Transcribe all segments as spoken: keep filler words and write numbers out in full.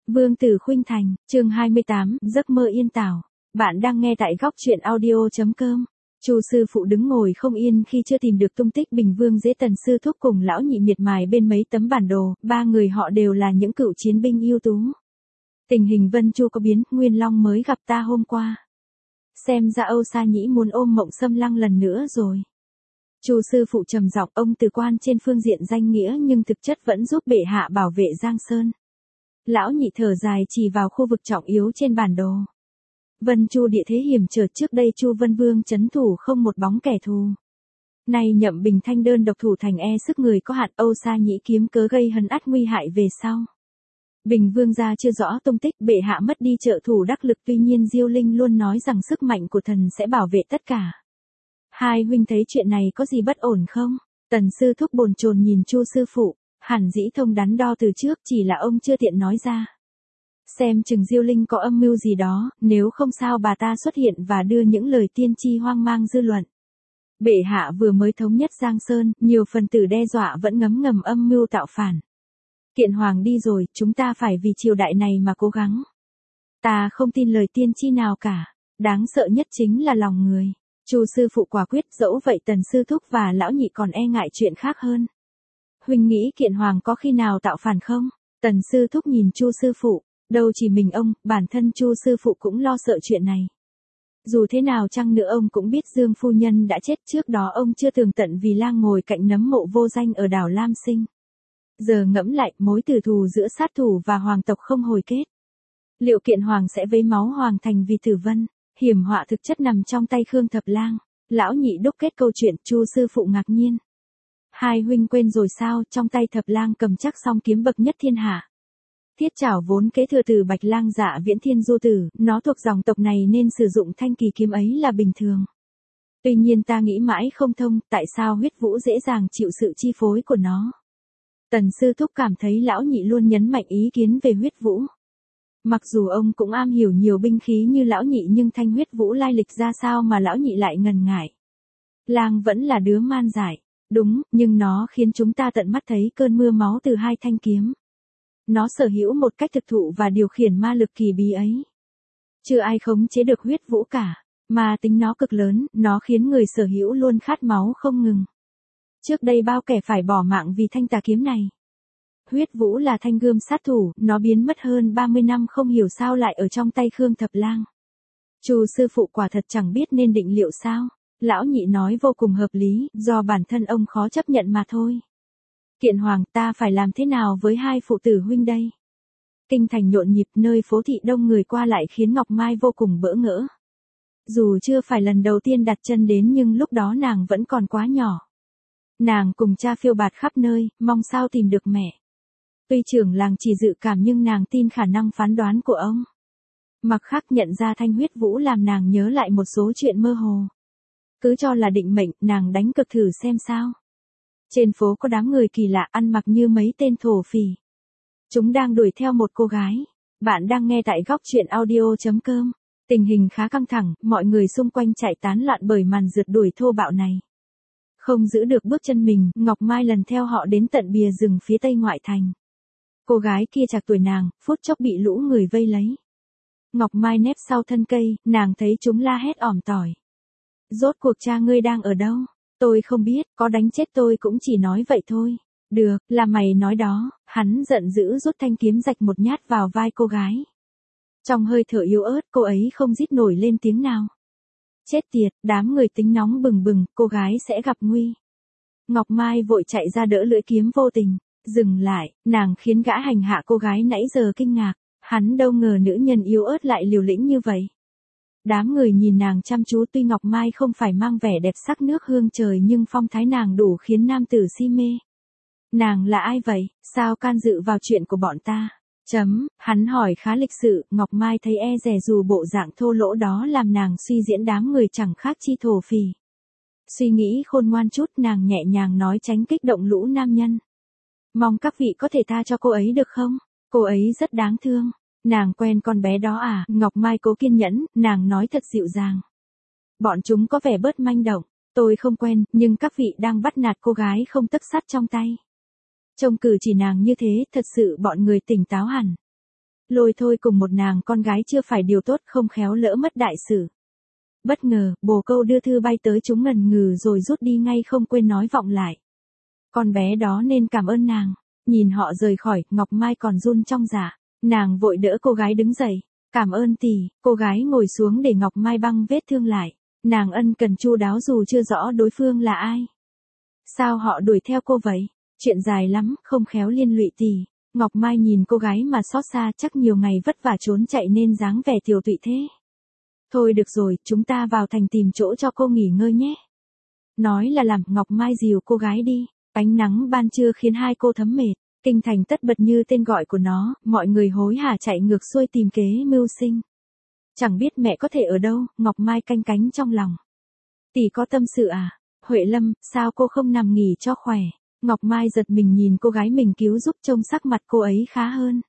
Vương tử khuynh thành, chương hai mươi tám, giấc mơ yên tảo. Bạn đang nghe tại góc truyện audio.com. Chu sư phụ đứng ngồi không yên khi chưa tìm được tung tích Bình Vương Dễ Tần sư thúc cùng lão nhị miệt mài bên mấy tấm bản đồ, ba người họ đều là những cựu chiến binh ưu tú. Tình hình Vân Chu có biến, Nguyên Long mới gặp ta hôm qua. Xem ra Âu Sa Nhĩ muốn ôm Mộng Xâm Lăng lần nữa rồi. Chu sư phụ trầm giọng, ông từ quan trên phương diện danh nghĩa nhưng thực chất vẫn giúp bệ hạ bảo vệ Giang Sơn. Lão nhị thở dài chỉ vào khu vực trọng yếu trên bản đồ. Vân Chu địa thế hiểm trở, trước đây Chu Vân Vương trấn thủ không một bóng kẻ thù. Nay Nhậm Bình Thanh đơn độc thủ thành e sức người có hạn, Âu Sa Nhĩ kiếm cớ gây hấn át nguy hại về sau. Bình Vương gia chưa rõ tung tích, bệ hạ mất đi trợ thủ đắc lực, tuy nhiên Diêu Linh luôn nói rằng sức mạnh của thần sẽ bảo vệ tất cả. Hai huynh thấy chuyện này có gì bất ổn không? Tần sư thúc bồn chồn nhìn Chu sư phụ, hẳn dĩ thông đắn đo từ trước, chỉ là ông chưa tiện nói ra. Xem chừng Diêu Linh có âm mưu gì đó, nếu không sao bà ta xuất hiện và đưa những lời tiên tri hoang mang dư luận. Bệ hạ vừa mới thống nhất Giang Sơn, nhiều phần tử đe dọa vẫn ngấm ngầm âm mưu tạo phản. Kiện Hoàng đi rồi, chúng ta phải vì triều đại này mà cố gắng. Ta không tin lời tiên tri nào cả, đáng sợ nhất chính là lòng người. Chu sư phụ quả quyết, dẫu vậy Tần sư thúc và lão nhị còn e ngại chuyện khác hơn. Huynh nghĩ Kiện Hoàng có khi nào tạo phản không? Tần sư thúc nhìn Chu sư phụ, đâu chỉ mình ông, bản thân Chu sư phụ cũng lo sợ chuyện này. Dù thế nào chăng nữa ông cũng biết Dương phu nhân đã chết, trước đó ông chưa tường tận vì lang ngồi cạnh nấm mộ vô danh ở đảo Lam Sinh. Giờ ngẫm lại, mối tử thù giữa sát thủ và hoàng tộc không hồi kết. Liệu Kiện Hoàng sẽ vấy máu hoàng thành vì Tử Vân? Hiểm họa thực chất nằm trong tay Khương Thập Lang. Lão nhị đúc kết câu chuyện, Chu sư phụ ngạc nhiên. Hai huynh quên rồi sao, trong tay Thập Lang cầm chắc song kiếm bậc nhất thiên hạ. Thiết trảo vốn kế thừa từ Bạch Lang Dạ Viễn Thiên Du Tử, nó thuộc dòng tộc này nên sử dụng thanh kỳ kiếm ấy là bình thường. Tuy nhiên ta nghĩ mãi không thông, tại sao huyết vũ dễ dàng chịu sự chi phối của nó. Tần sư thúc cảm thấy lão nhị luôn nhấn mạnh ý kiến về huyết vũ. Mặc dù ông cũng am hiểu nhiều binh khí như lão nhị nhưng thanh huyết vũ lai lịch ra sao mà lão nhị lại ngần ngại. Lang vẫn là đứa man dại, đúng, nhưng nó khiến chúng ta tận mắt thấy cơn mưa máu từ hai thanh kiếm. Nó sở hữu một cách thực thụ và điều khiển ma lực kỳ bí ấy. Chưa ai khống chế được huyết vũ cả, mà tính nó cực lớn, nó khiến người sở hữu luôn khát máu không ngừng. Trước đây bao kẻ phải bỏ mạng vì thanh tà kiếm này. Huyết vũ là thanh gươm sát thủ, nó biến mất hơn ba mươi năm không hiểu sao lại ở trong tay Khương Thập Lang. Chu sư phụ quả thật chẳng biết nên định liệu sao. Lão nhị nói vô cùng hợp lý, do bản thân ông khó chấp nhận mà thôi. Kiện Hoàng, ta phải làm thế nào với hai phụ tử huynh đây? Kinh thành nhộn nhịp, nơi phố thị đông người qua lại khiến Ngọc Mai vô cùng bỡ ngỡ. Dù chưa phải lần đầu tiên đặt chân đến nhưng lúc đó nàng vẫn còn quá nhỏ. Nàng cùng cha phiêu bạt khắp nơi, mong sao tìm được mẹ. Tuy trưởng làng chỉ dự cảm nhưng nàng tin khả năng phán đoán của ông. Mặc khắc nhận ra thanh huyết vũ làm nàng nhớ lại một số chuyện mơ hồ. Cứ cho là định mệnh, nàng đánh cược thử xem sao. Trên phố có đám người kỳ lạ ăn mặc như mấy tên thổ phỉ. Chúng đang đuổi theo một cô gái. Bạn đang nghe tại góc truyện audio.com. Tình hình khá căng thẳng, mọi người xung quanh chạy tán loạn bởi màn rượt đuổi thô bạo này. Không giữ được bước chân mình, Ngọc Mai lần theo họ đến tận bìa rừng phía tây ngoại thành. Cô gái kia trạc tuổi nàng, phút chốc bị lũ người vây lấy. Ngọc Mai nép sau thân cây, nàng thấy chúng la hét ỏm tỏi. Rốt cuộc cha ngươi đang ở đâu? Tôi không biết, có đánh chết tôi cũng chỉ nói vậy thôi. Được, là mày nói đó. Hắn giận dữ rút thanh kiếm rạch một nhát vào vai cô gái. Trong hơi thở yếu ớt, cô ấy không rít nổi lên tiếng nào. Chết tiệt, đám người tính nóng bừng bừng, cô gái sẽ gặp nguy. Ngọc Mai vội chạy ra đỡ lưỡi kiếm vô tình. Dừng lại, nàng khiến gã hành hạ cô gái nãy giờ kinh ngạc. Hắn đâu ngờ nữ nhân yếu ớt lại liều lĩnh như vậy. Đám người nhìn nàng chăm chú, tuy Ngọc Mai không phải mang vẻ đẹp sắc nước hương trời nhưng phong thái nàng đủ khiến nam tử si mê. Nàng là ai vậy, sao can dự vào chuyện của bọn ta? Chấm, hắn hỏi khá lịch sự, Ngọc Mai thấy e dè dù bộ dạng thô lỗ đó làm nàng suy diễn đám người chẳng khác chi thổ phỉ. Suy nghĩ khôn ngoan chút, nàng nhẹ nhàng nói tránh kích động lũ nam nhân. Mong các vị có thể tha cho cô ấy được không? Cô ấy rất đáng thương. Nàng quen con bé đó à? Ngọc Mai cố kiên nhẫn, nàng nói thật dịu dàng. Bọn chúng có vẻ bớt manh động. Tôi không quen, nhưng các vị đang bắt nạt cô gái không tấc sắt trong tay. Trông cử chỉ nàng như thế, thật sự bọn người tỉnh táo hẳn. Lôi thôi cùng một nàng con gái chưa phải điều tốt, không khéo lỡ mất đại sự. Bất ngờ, bồ câu đưa thư bay tới, chúng ngần ngừ rồi rút đi ngay, không quên nói vọng lại. Con bé đó nên cảm ơn nàng. Nhìn họ rời khỏi, Ngọc Mai còn run trong dạ. Nàng vội đỡ cô gái đứng dậy. Cảm ơn tỷ. Cô gái ngồi xuống để Ngọc Mai băng vết thương lại. Nàng ân cần chu đáo dù chưa rõ đối phương là ai. Sao họ đuổi theo cô vậy? Chuyện dài lắm, không khéo liên lụy tỷ. Ngọc Mai nhìn cô gái mà xót xa, chắc nhiều ngày vất vả trốn chạy nên dáng vẻ tiều tụy thế. Thôi được rồi, chúng ta vào thành tìm chỗ cho cô nghỉ ngơi nhé. Nói là làm, Ngọc Mai dìu cô gái đi. Ánh nắng ban trưa khiến hai cô thấm mệt. Kinh thành tất bật như tên gọi của nó, mọi người hối hả chạy ngược xuôi tìm kế mưu sinh. Chẳng biết mẹ có thể ở đâu, Ngọc Mai canh cánh trong lòng. Tỷ có tâm sự à? Huệ Lâm, sao cô không nằm nghỉ cho khỏe? Ngọc Mai giật mình nhìn cô gái mình cứu giúp, trông sắc mặt cô ấy khá hơn.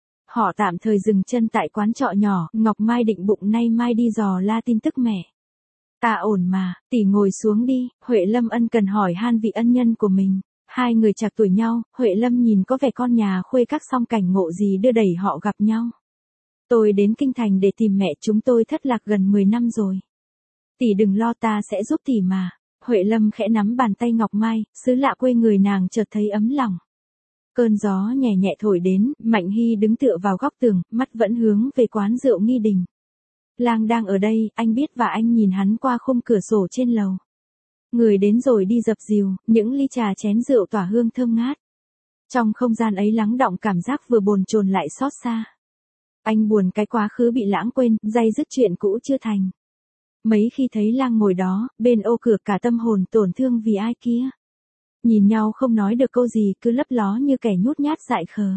Họ tạm thời dừng chân tại quán trọ nhỏ, Ngọc Mai định bụng nay mai đi dò la tin tức mẹ. Ta ổn mà, tỷ ngồi xuống đi. Huệ Lâm ân cần hỏi han vị ân nhân của mình. Hai người trạc tuổi nhau, Huệ Lâm nhìn có vẻ con nhà khuê các, song cảnh ngộ gì đưa đẩy họ gặp nhau. Tôi đến kinh thành để tìm mẹ, chúng tôi thất lạc gần mười năm rồi. Tỷ đừng lo, ta sẽ giúp tỷ mà. Huệ Lâm khẽ nắm bàn tay Ngọc Mai, xứ lạ quê người nàng chợt thấy ấm lòng. Cơn gió nhẹ nhẹ thổi đến, Mạnh Hy đứng tựa vào góc tường, mắt vẫn hướng về quán rượu Nghi Đình. Lang đang ở đây, anh biết và anh nhìn hắn qua khung cửa sổ trên lầu. Người đến rồi đi dập dìu, những ly trà chén rượu tỏa hương thơm ngát. Trong không gian ấy lắng đọng cảm giác vừa bồn chồn lại xót xa. Anh buồn cái quá khứ bị lãng quên, day dứt chuyện cũ chưa thành. Mấy khi thấy Lang ngồi đó, bên ô cửa, cả tâm hồn tổn thương vì ai kia. Nhìn nhau không nói được câu gì, cứ lấp ló như kẻ nhút nhát dại khờ.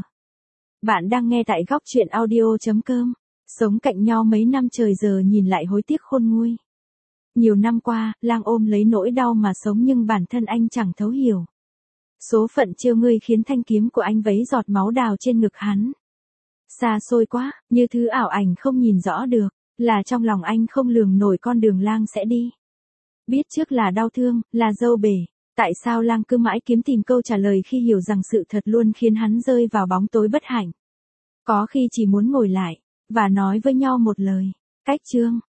Bạn đang nghe tại góc truyện audio chấm com. Sống cạnh nhau mấy năm trời, giờ nhìn lại hối tiếc khôn nguôi. Nhiều năm qua, Lang ôm lấy nỗi đau mà sống, nhưng bản thân anh chẳng thấu hiểu. Số phận trêu ngươi khiến thanh kiếm của anh vấy giọt máu đào trên ngực hắn. Xa xôi quá, như thứ ảo ảnh không nhìn rõ được, là trong lòng anh không lường nổi con đường Lang sẽ đi. Biết trước là đau thương, là dâu bể. Tại sao Lang cứ mãi kiếm tìm câu trả lời khi hiểu rằng sự thật luôn khiến hắn rơi vào bóng tối bất hạnh. Có khi chỉ muốn ngồi lại và nói với nhau một lời. Cách chương